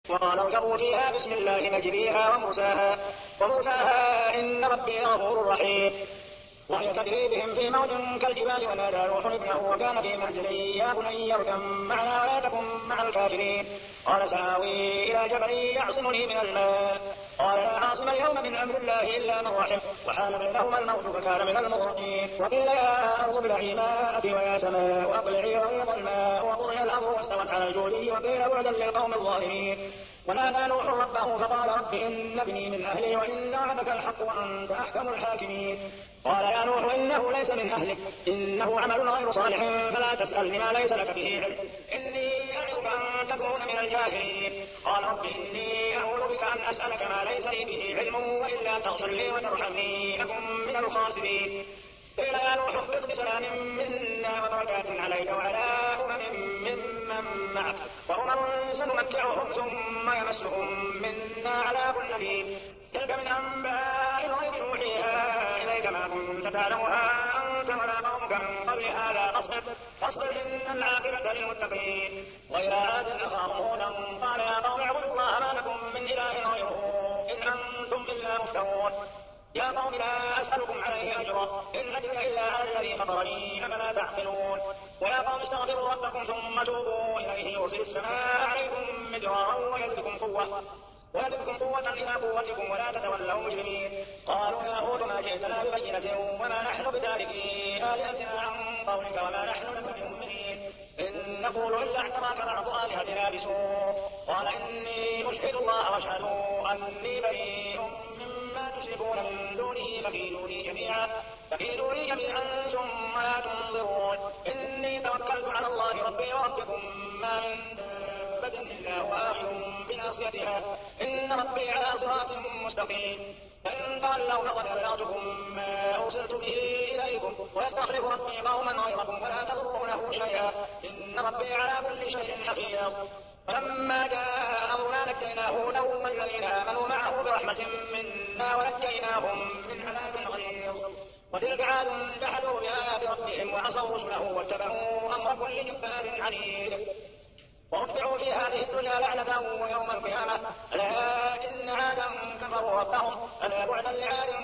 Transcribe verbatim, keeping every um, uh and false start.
وقال اركبوا فيها بسم الله مجريها ومرساها ومرساها إن ربي غفور رحيم. وهي تجري بهم في موج كالجبال ونادى نوح ابنه وكان في منزل يا بني اركب معنا ولا تكن مع الكافرين قال سآوي إلى جبل يعصمني من الماء قال لا عاصم اليوم من أمر الله إلا من رحم وحال بينهما الموت فكان من المغرقين. وقيل يا أرض ابلعي ماءك ويا سماء أقلعي غيظ الماء وقضي الأمر واستوت على الجودي وقيل بعدا للقوم الظالمين. ونادى نوح ربه فقال رب إن ابني من أهلي وإن وعدك الحق وأنت أحكم الحاكمين. قال يا نوح إنه ليس من أهلك إنه عمل غير صالح فلا تسألني ما ليس لك به علم إني أعظك أن تكون من الجاهلين. قال رب إني أعوذ بك أن أسألك ما ليس لي به علم وإلا تغفر لي وترحمني أكن من الخاسرين. قيل يا نوح اهبط بسلام منا وبركات عليك وعلى أمم ممن معك وأمم سنمتعهم ثم يمسهم منا عذاب أليم. تلك من أنباء الغيب نوحيها إليك ما كنت تعلمها أنت ولا قومك من قبل هذا فاصبر فاصبر إن العاقبة للمتقين. وإلى عاد أخاهم هودا قال يا قوم اعبدوا الله ما لكم من إله غيره إن أنتم إلا مفترون. يا قوم لا أسألكم عليه أجرا إن أجري إلا على الذي فطرني أفلا تعقلون. ويا قوم استغفروا ربكم ثم توبوا إليه يرسل السماء عليكم مدرارا ويزدكم قوة ويزدكم قوة إلى قوتكم ولا تتولوا مجرمين. قالوا يا هود ما جئتنا ببينة وما نحن بتاركي آلهتنا عن قولك وما نحن لك بمؤمنين إن نقول إلا اعتراك بعض آلهتنا بسوء. قال إني أشهد الله واشهدوا أني بريء مما تشركون من دونه فكيدوني جميعا فكيدوني جميعا ثم لا تنظرون. إني توكلت على الله ربي وربكم ما من دابة إلا هو آخذ بناصيتها إن ربي على صراط مستقيم. فإن تولوا فقد أبلغتكم ما أرسلت به إليكم ويستخلف ربي قوما غيركم ولا تضرونه شيئا إن ربي على كل شيء حفيظ. فلما جاء أمرنا نجينا هودا والذين آمنوا معه برحمة منا ونجيناهم من عذاب غليظ. وتلك عاد جحدوا بآيات ربهم وعصوا رسله واتبعوا أمر كل جبار عنيد. وأتبعوا في هذه الدنيا لعنة ويوم القيامة ألا إن عادا كفروا ربهم ألا بعدا لعاد